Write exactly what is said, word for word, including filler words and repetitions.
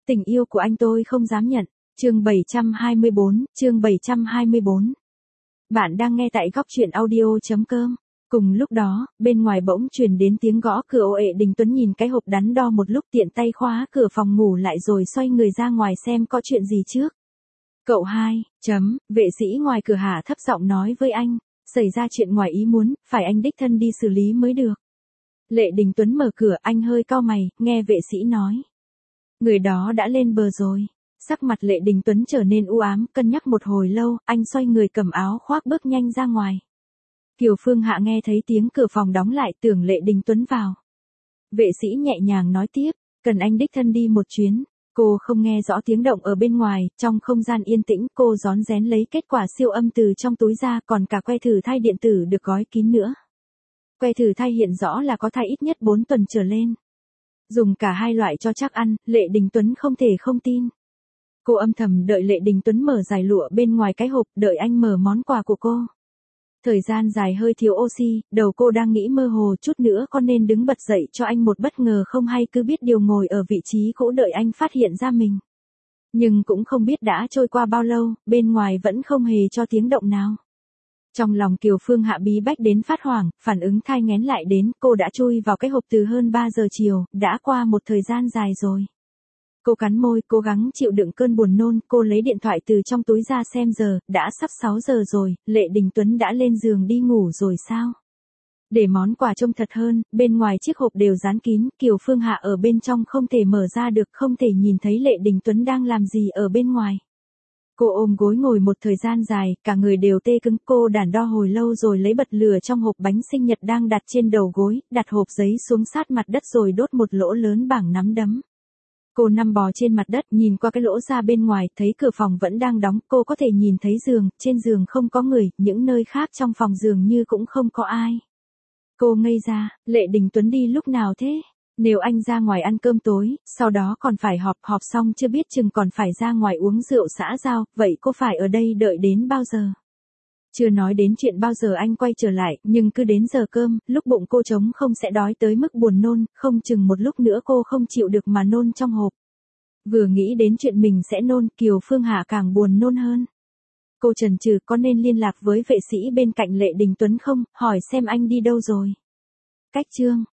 Tình yêu của anh tôi không dám nhận. Chương bảy trăm hai mươi bốn, chương bảy trăm hai mươi bốn. Bạn đang nghe tại góc truyện audio chấm com. Cùng lúc đó, bên ngoài bỗng truyền đến tiếng gõ cửa. Ồ ệ Đình Tuấn nhìn cái hộp đắn đo một lúc, tiện tay khóa cửa phòng ngủ lại rồi xoay người ra ngoài xem có chuyện gì trước. Cậu hai, chấm, vệ sĩ ngoài cửa hạ thấp giọng nói với anh, xảy ra chuyện ngoài ý muốn, phải anh đích thân đi xử lý mới được. Lệ Đình Tuấn mở cửa, anh hơi cau mày, nghe vệ sĩ nói. Người đó đã lên bờ rồi. Sắc mặt Lệ Đình Tuấn trở nên u ám, cân nhắc một hồi lâu, anh xoay người cầm áo khoác bước nhanh ra ngoài. Kiều Phương Hạ nghe thấy tiếng cửa phòng đóng lại, tưởng Lệ Đình Tuấn vào. Vệ sĩ nhẹ nhàng nói tiếp, cần anh đích thân đi một chuyến. Cô không nghe rõ tiếng động ở bên ngoài, trong không gian yên tĩnh cô rón rén lấy kết quả siêu âm từ trong túi ra, còn cả que thử thai điện tử được gói kín nữa. Que thử thai hiện rõ là có thai ít nhất bốn tuần trở lên. Dùng cả hai loại cho chắc ăn, Lệ Đình Tuấn không thể không tin. Cô âm thầm đợi Lệ Đình Tuấn mở dải lụa bên ngoài cái hộp, đợi anh mở món quà của cô. Thời gian dài hơi thiếu oxy, đầu cô đang nghĩ mơ hồ, chút nữa con nên đứng bật dậy cho anh một bất ngờ không hay, cứ biết điều ngồi ở vị trí cũ đợi anh phát hiện ra mình. Nhưng cũng không biết đã trôi qua bao lâu, bên ngoài vẫn không hề cho tiếng động nào. Trong lòng Kiều Phương Hạ bí bách đến phát hoảng, phản ứng thai nghén lại đến, cô đã chui vào cái hộp từ hơn ba giờ chiều, đã qua một thời gian dài rồi. Cô cắn môi, cố gắng chịu đựng cơn buồn nôn, cô lấy điện thoại từ trong túi ra xem giờ, đã sắp sáu giờ rồi, Lệ Đình Tuấn đã lên giường đi ngủ rồi sao? Để món quà trông thật hơn, bên ngoài chiếc hộp đều dán kín, Kiều Phương Hạ ở bên trong không thể mở ra được, không thể nhìn thấy Lệ Đình Tuấn đang làm gì ở bên ngoài. Cô ôm gối ngồi một thời gian dài, cả người đều tê cứng, cô đắn đo hồi lâu rồi lấy bật lửa trong hộp bánh sinh nhật đang đặt trên đầu gối, đặt hộp giấy xuống sát mặt đất rồi đốt một lỗ lớn bằng nắm đấm. Cô nằm bò trên mặt đất, nhìn qua cái lỗ ra bên ngoài, thấy cửa phòng vẫn đang đóng, cô có thể nhìn thấy giường, trên giường không có người, những nơi khác trong phòng dường như cũng không có ai. Cô ngây ra, Lệ Đình Tuấn đi lúc nào thế? Nếu anh ra ngoài ăn cơm tối, sau đó còn phải họp, họp xong chưa biết chừng còn phải ra ngoài uống rượu xã giao, vậy cô phải ở đây đợi đến bao giờ? Chưa nói đến chuyện bao giờ anh quay trở lại, nhưng cứ đến giờ cơm, lúc bụng cô trống không sẽ đói tới mức buồn nôn, không chừng một lúc nữa cô không chịu được mà nôn trong hộp. Vừa nghĩ đến chuyện mình sẽ nôn, Kiều Phương Hạ càng buồn nôn hơn. Cô chần chừ có nên liên lạc với vệ sĩ bên cạnh Lệ Đình Tuấn không, hỏi xem anh đi đâu rồi. Cách chương